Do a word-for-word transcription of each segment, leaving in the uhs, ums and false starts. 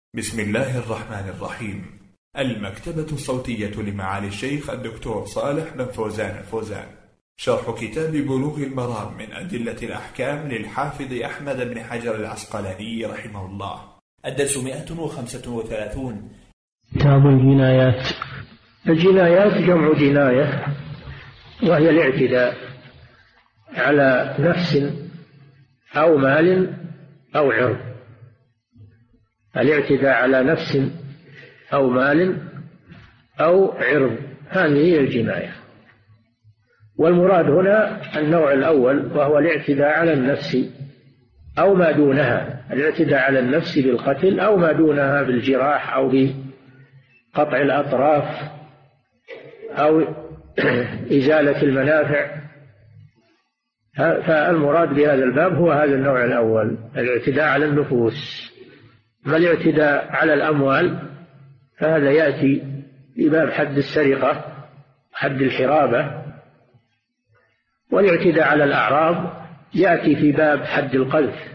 بسم الله الرحمن الرحيم. المكتبة الصوتية لمعالي الشيخ الدكتور صالح بن فوزان الفوزان، شرح كتاب بلوغ المرام من أدلة الأحكام للحافظ أحمد بن حجر العسقلاني رحمه الله. الدرس مئة وخمسة وثلاثون. كتاب الجنايات. الجنايات جمع جناية، وهي الاعتداء على نفس أو مال أو عرض. الاعتداء على نفس أو مال أو عرض، هذه هي الجناية. والمراد هنا النوع الأول، وهو الاعتداء على النفس أو ما دونها، الاعتداء على النفس بالقتل أو ما دونها بالجراح أو بقطع الأطراف أو إزالة المنافع. فالمراد بهذا الباب هو هذا النوع الأول، الاعتداء على النفوس. ما الاعتداء على الأموال فهذا يأتي في باب حد السرقة، حد الحرابة. والاعتداء على الأعراض يأتي في باب حد القذف.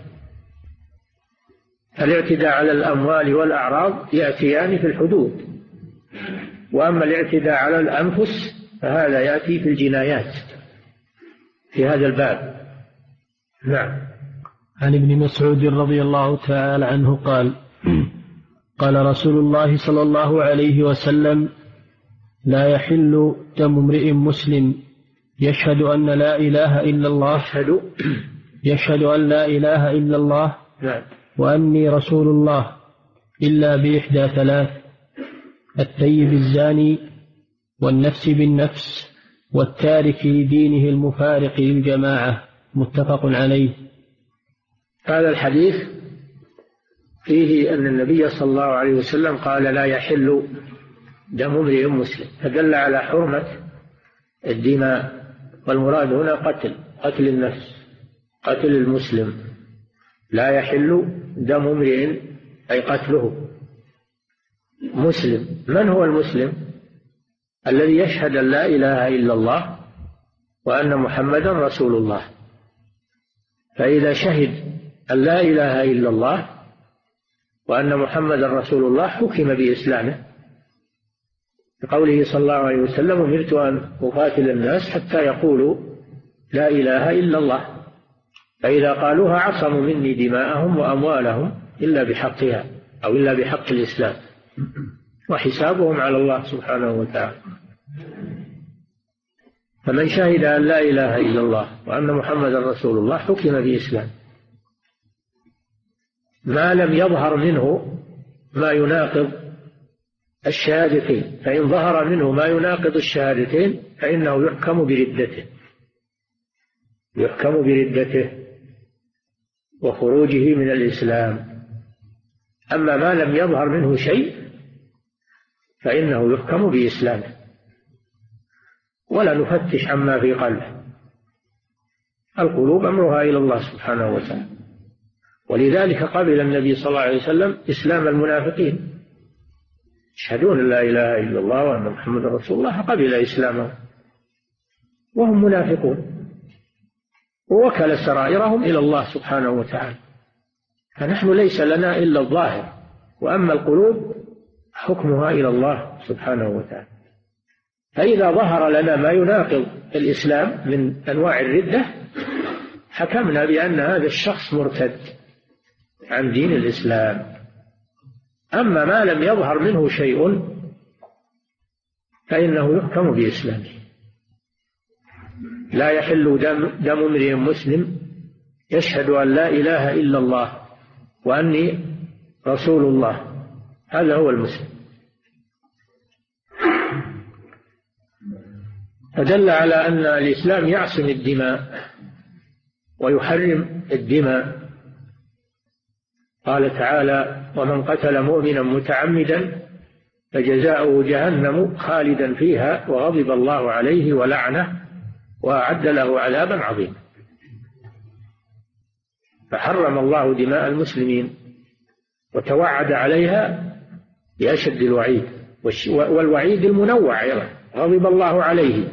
الاعتداء على الأموال والأعراض يأتيان في الحدود، وأما الاعتداء على الأنفس فهذا يأتي في الجنايات في هذا الباب. نعم. عن ابن مسعود رضي الله تعالى عنه قال: قال رسول الله صلى الله عليه وسلم: لا يحل دم امرئ مسلم يشهد أن لا إله إلا الله يشهد يشهد أن لا إله إلا الله نعم. وأني رسول الله إلا بإحدى ثلاث: الثيب الزاني، والنفس بالنفس، والتارك لدينه المفارق للجماعة. متفق عليه. هذا الحديث فيه أن النبي صلى الله عليه وسلم قال: لا يحل دم امرئ مسلم، فدل على حرمة الدماء. والمراد هنا قتل قتل النفس، قتل المسلم. لا يحل دم امرئ أي قتله مسلم. من هو المسلم؟ الذي يشهد أن لا إله إلا الله وأن محمدا رسول الله. فإذا شهد أن لا إله إلا الله وأن محمدا رسول الله حكم بإسلامه، بقوله صلى الله عليه وسلم: أمرت أن أقاتل الناس حتى يقولوا لا إله إلا الله، فإذا قالوها عصموا مني دماءهم وأموالهم إلا بحقها أو إلا بحق الإسلام، وحسابهم على الله سبحانه وتعالى. فمن شهد أن لا إله إلا الله وأن محمدا رسول الله حكم بإسلام، ما لم يظهر منه ما يناقض الشهادتين. فإن ظهر منه ما يناقض الشهادتين فإنه يحكم بردته يحكم بردته وخروجه من الإسلام. أما ما لم يظهر منه شيء فإنه يحكم بإسلامه، ولا نفتش عما في قلبه. القلوب أمرها إلى الله سبحانه وتعالى. ولذلك قبل النبي صلى الله عليه وسلم إسلام المنافقين، يشهدون أن لا إله إلا الله وأن محمد رسول الله، قبل إسلامهم وهم منافقون، ووكل سرائرهم إلى الله سبحانه وتعالى. فنحن ليس لنا إلا الظاهر، وأما القلوب حكمها إلى الله سبحانه وتعالى. فإذا ظهر لنا ما يناقض الإسلام من أنواع الردة حكمنا بأن هذا الشخص مرتد عن دين الإسلام. أما ما لم يظهر منه شيء فإنه يحكم بإسلامه. لا يحل دم, دم امرئ مسلم يشهد أن لا إله إلا الله وأني رسول الله، هذا هو المسلم. فدل على أن الإسلام يعصم الدماء ويحرم الدماء. قال تعالى: ومن قتل مؤمنا متعمدا فجزاؤه جهنم خالدا فيها وغضب الله عليه ولعنه وأعد له عذابا عظيما. فحرم الله دماء المسلمين وتوعد عليها بأشد الوعيد، والوعيد المنوع أيضا. غضب الله عليه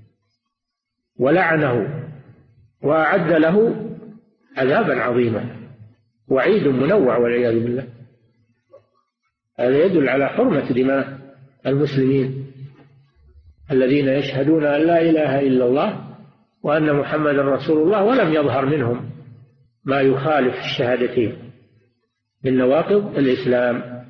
ولعنه وأعد له عذابا عظيما، وعيد منوع والعياذ بالله. هذا يدل على حرمة دماء المسلمين الذين يشهدون أن لا إله إلا الله وأن محمدا رسول الله ولم يظهر منهم ما يخالف الشهادتين من نواقض الإسلام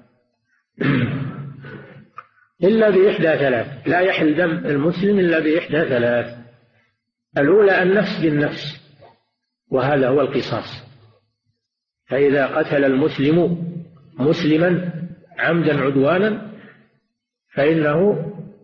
إلا بإحدى ثلاث. لا يحل دم المسلم إلا بإحدى ثلاث. الأولى النفس بالنفس، وهذا هو القصاص. فإذا قتل المسلم مسلما عمدا عدوانا فإنه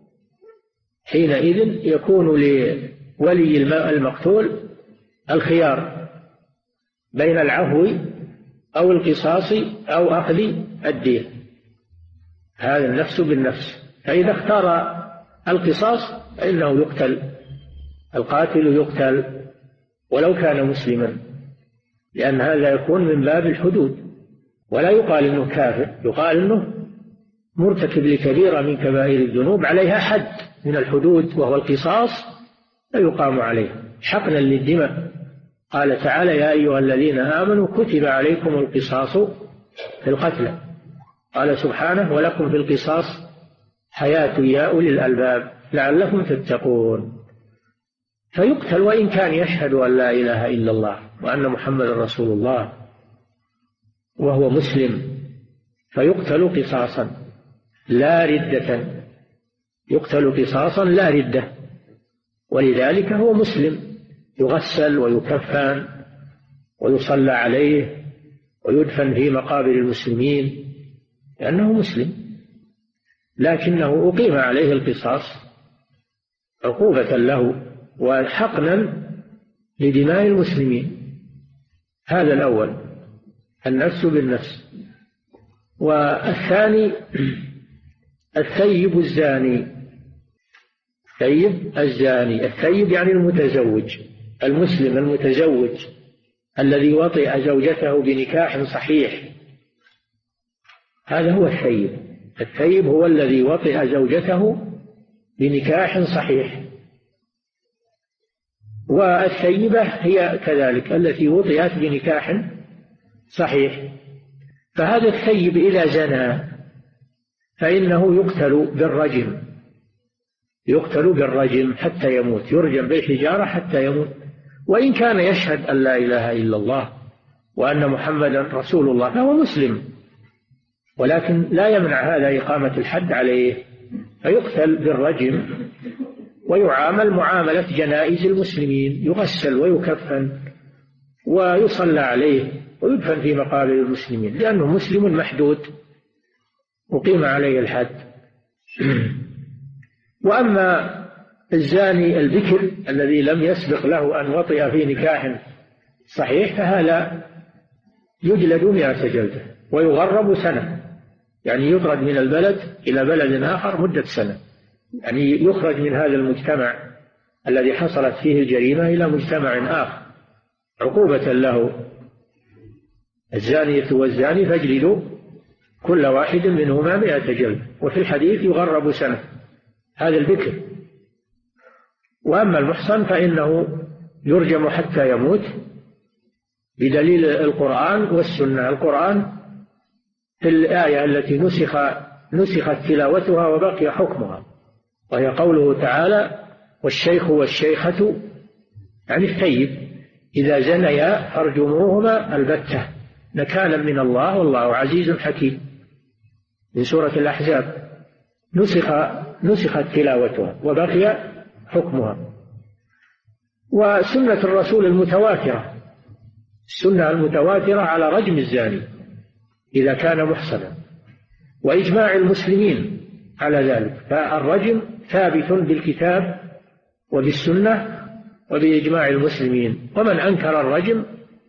حينئذ يكون لولي المقتول الخيار بين العفو أو القصاص أو أخذ الدية. هذا النفس بالنفس. فإذا اختار القصاص فإنه يقتل، القاتل يقتل ولو كان مسلما، لأن هذا يكون من باب الحدود، ولا يقال إنه كافر، يقال إنه مرتكب لكبيرة من كبائر الذنوب عليها حد من الحدود وهو القصاص فيقام عليه حقنا للدماء. قال تعالى: يا أيها الذين آمنوا كتب عليكم القصاص في القتلى. قال سبحانه: ولكم في القصاص حياة يا أولي الألباب لعلكم تتقون. فيقتل وإن كان يشهد أن لا إله إلا الله وأن محمد رسول الله وهو مسلم، فيقتل قصاصا لا ردة، يقتل قصاصا لا ردة، ولذلك هو مسلم، يغسل ويكفن ويصلى عليه ويدفن في مقابر المسلمين لأنه مسلم، لكنه أقيم عليه القصاص عقوبة له وحقنا لدماء المسلمين. هذا الأول النفس بالنفس. والثاني الثيب الزاني. الثيب الزاني، الثيب يعني المتزوج، المسلم المتزوج الذي وطئ زوجته بنكاح صحيح، هذا هو الثيب. الثيب هو الذي وطئ زوجته بنكاح صحيح. والثيبة هي كذلك التي وطئت بنكاح صحيح. فهذا الثيب إذا زنى فإنه يقتل بالرجم، يقتل بالرجم حتى يموت، يرجم بالحجارة حتى يموت، وإن كان يشهد أن لا إله إلا الله وأن محمدا رسول الله فهو مسلم، ولكن لا يمنع هذا إقامة الحد عليه، فيقتل بالرجم ويعامل معاملة جنائز المسلمين، يغسل ويكفن ويصلى عليه ويدفن في مقابر المسلمين لأنه مسلم محدود أقيم عليه الحد. وأما الزاني البكر الذي لم يسبق له أن وطئ في نكاح صحيح فهذا يجلد مئة جلدة ويغرب سنة، يعني يطرد من البلد إلى بلد آخر مدة سنة، يعني يخرج من هذا المجتمع الذي حصلت فيه الجريمة إلى مجتمع آخر عقوبة له. الزانية والزاني فاجلدوا كل واحد منهما مئة جلدة، وفي الحديث يغرب سنة، هذا البكر. وأما المحصن فإنه يرجم حتى يموت بدليل القرآن والسنة. القرآن في الآية التي نسخ نسخت تلاوتها وبقي حكمها، وهي قوله تعالى: والشيخ والشيخة يعني الثيب إذا زنيا فارجموهما البتة نكالا من الله والله عزيز حكيم، من سورة الأحزاب. نسخ نسخت تلاوتها وبقي حكمها. وسنة الرسول المتواترة، السنة المتواترة على رجم الزاني إذا كان محصنا، وإجماع المسلمين على ذلك. فالرجم ثابت بالكتاب وبالسنة وبإجماع المسلمين، ومن أنكر الرجم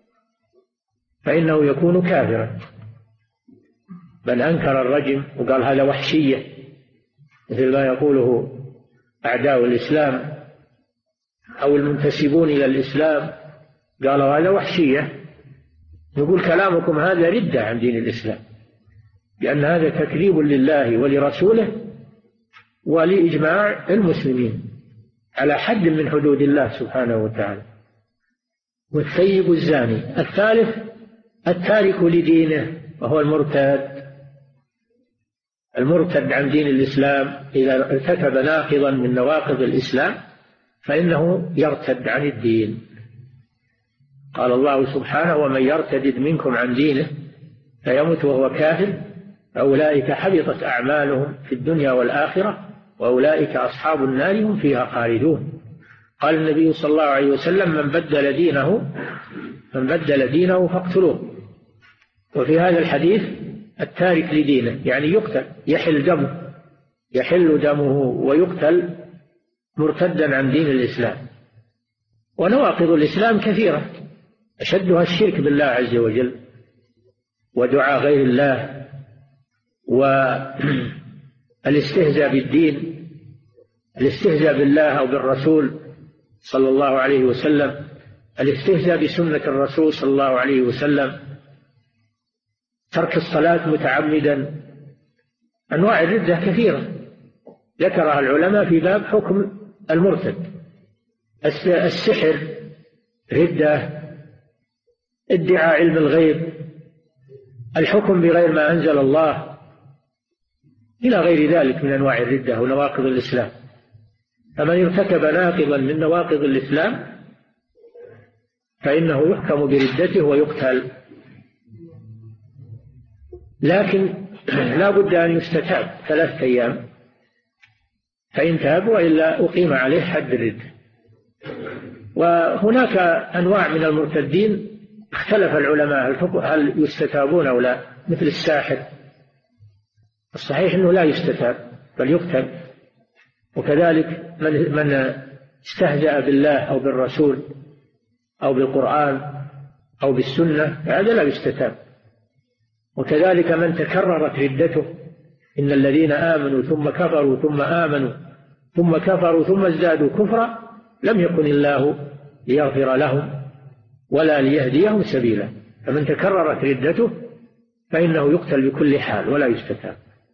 فإنه يكون كافرا. من أنكر الرجم وقال هذا وحشية مثل ما يقوله أعداء الإسلام أو المنتسبون إلى الإسلام، قالوا هذا وحشية، نقول كلامكم هذا ردة عن دين الإسلام، لأن هذا تكذيب لله ولرسوله ولإجماع المسلمين على حد من حدود الله سبحانه وتعالى. والثيب الزاني. الثالث التارك لدينه وهو المرتاد، المرتد عن دين الإسلام إذا ارتكب ناقضا من نواقض الإسلام فإنه يرتد عن الدين. قال الله سبحانه: ومن يرتد منكم عن دينه فيمت وهو كافر أولئك حبطت أعمالهم في الدنيا والآخرة وأولئك أصحاب النار هم فيها خالدون. قال النبي صلى الله عليه وسلم: من بدل دينه من بدل دينه فاقتلوه. وفي هذا الحديث التارك لدينه يعني يقتل، يحل دمه يحل دمه ويقتل مرتدا عن دين الإسلام. ونواقض الإسلام كثيرة، أشدها الشرك بالله عز وجل ودعاء غير الله والاستهزاء بالدين، الاستهزاء بالله أو بالرسول صلى الله عليه وسلم، الاستهزاء بسنة الرسول صلى الله عليه وسلم، ترك الصلاة متعمدا. أنواع الردة كثيرة ذكرها العلماء في باب حكم المرتد. السحر ردة، ادعاء علم الغيب، الحكم بغير ما أنزل الله، إلى غير ذلك من أنواع الردة ونواقض الإسلام. فمن ارتكب ناقضا من نواقض الإسلام فإنه يحكم بردته ويقتل، لكن لا بد أن يستتاب ثلاثة أيام، فإن تاب وإلا أقيم عليه حد الردة. وهناك أنواع من المرتدين اختلف العلماء هل يستتابون أو لا، مثل الساحر، الصحيح أنه لا يستتاب بل يقتل. وكذلك من من استهزأ بالله أو بالرسول أو بالقرآن أو بالسنة هذا لا يستتاب. وكذلك من تكررت ردته، إن الذين آمنوا ثم كفروا ثم آمنوا ثم كفروا ثم ازدادوا كفرا لم يكن الله ليغفر لهم ولا ليهديهم سبيلا. فمن تكررت ردته فإنه يقتل بكل حال ولا يستتاب.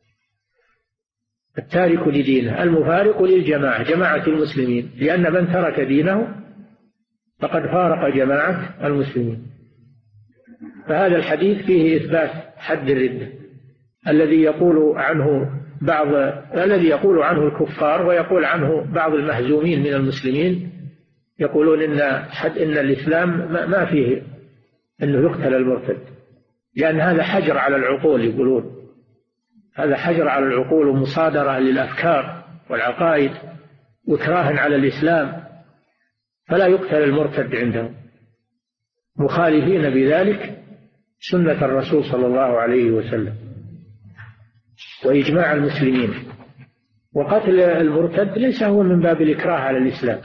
التارك لدينه المفارق للجماعة، جماعة المسلمين، لأن من ترك دينه فقد فارق جماعة المسلمين. فهذا الحديث فيه إثبات حد الردة الذي يقول عنه بعض الذي يقول عنه الكفار ويقول عنه بعض المهزومين من المسلمين، يقولون إن حد إن الإسلام ما فيه أنه يقتل المرتد، لأن هذا حجر على العقول، يقولون هذا حجر على العقول ومصادرة للأفكار والعقائد وإكراه على الإسلام، فلا يقتل المرتد عندهم، مخالفين بذلك سنة الرسول صلى الله عليه وسلم وإجماع المسلمين. وقتل المرتد ليس هو من باب الإكراه على الإسلام،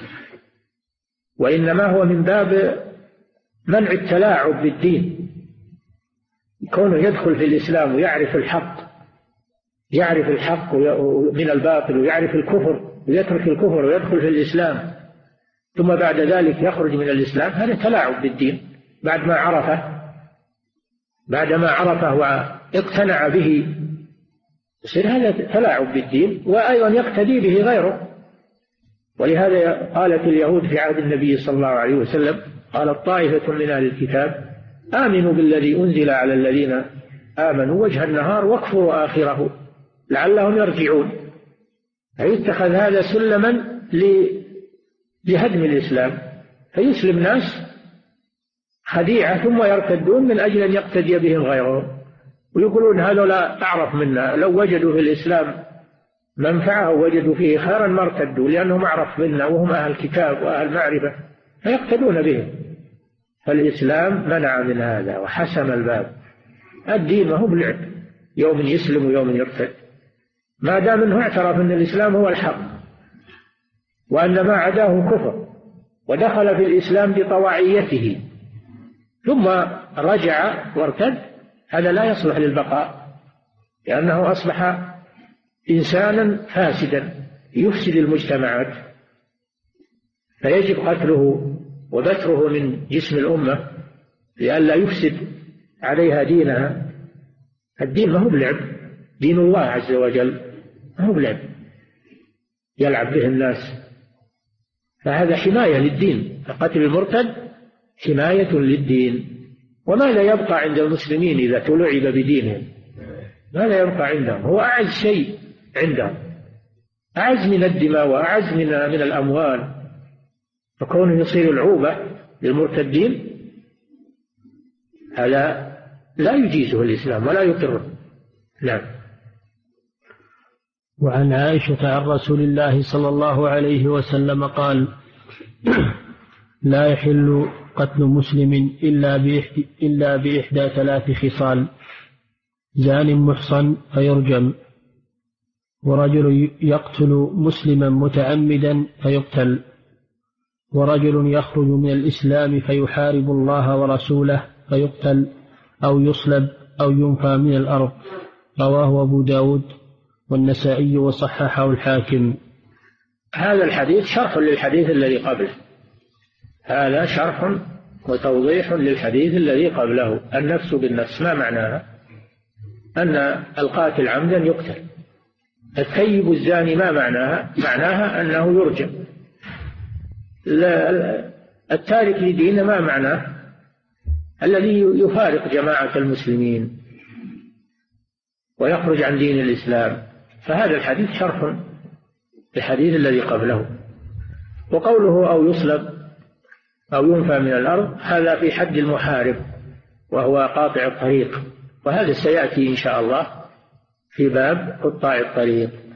وإنما هو من باب منع التلاعب بالدين، كونه يدخل في الإسلام ويعرف الحق يعرف الحق من الباطل ويعرف الكفر ويترك الكفر ويدخل في الإسلام ثم بعد ذلك يخرج من الإسلام، هذا تلاعب بالدين بعد ما عرفه بعد ما عرفه واقتنع به، يصير هذا تلاعب بالدين وأيضا يقتدي به غيره. ولهذا قالت اليهود في عهد النبي صلى الله عليه وسلم، قالت طائفة من أهل الكتاب آمنوا بالذي أنزل على الذين آمنوا وجه النهار واكفروا آخره لعلهم يرجعون. فيتخذ هذا سلما لهدم الإسلام، فيسلم ناس خديعة ثم يرتدون من أجل أن يقتدي بهم غيرهم، ويقولون هذولا أعرف منا، لو وجدوا في الإسلام منفعة ووجدوا فيه خيرا ما ارتدوا لأنهم أعرف منا وهم أهل كتاب وأهل معرفة، فيقتدون بهم. فالإسلام منع من هذا وحسم الباب. الدين ما هو بلعب، يوم يسلم ويوم يرتد، ما دام أنه اعترف أن الإسلام هو الحق وأن ما عداه كفر ودخل في الإسلام بطواعيته ثم رجع وارتد، هذا لا يصلح للبقاء، لأنه أصبح إنسانا فاسدا يفسد المجتمعات، فيجب قتله وبتره من جسم الأمة لئلا يفسد عليها دينها. الدين ما هو بلعب، دين الله عز وجل ما هو بلعب يلعب به الناس، فهذا حماية للدين. فقتل المرتد حماية للدين. وماذا يبقى عند المسلمين إذا تلعب بدينهم؟ ماذا يبقى عندهم؟ هو أعز شيء عندهم، أعز من الدماء وأعز من من الأموال، فكونه يصير العوبة للمرتدين هذا لا يجيزه الإسلام ولا يقره. نعم. وعن عائشة عن رسول الله صلى الله عليه وسلم قال: لا يحل قتل مسلم إلا بإحدى, إلا بإحدى ثلاث خصال: زان محصن فيرجم، ورجل يقتل مسلما متعمدا فيقتل، ورجل يخرج من الإسلام فيحارب الله ورسوله فيقتل أو يصلب أو ينفى من الأرض. رواه أبو داود والنسائي وصححه الحاكم. هذا الحديث شرح للحديث الذي قبله، هذا شرح وتوضيح للحديث الذي قبله. النفس بالنفس ما معناها؟ أن القاتل عمدا يقتل. الثيب الزاني ما معناها؟ معناها أنه يرجم. التارك لدينه ما معناه؟ الذي يفارق جماعة المسلمين ويخرج عن دين الإسلام. فهذا الحديث شرح للحديث الذي قبله. وقوله أو يصلب أو ينفى من الأرض هذا في حد المحارب وهو قاطع الطريق، وهذا سيأتي إن شاء الله في باب قطاع الطريق.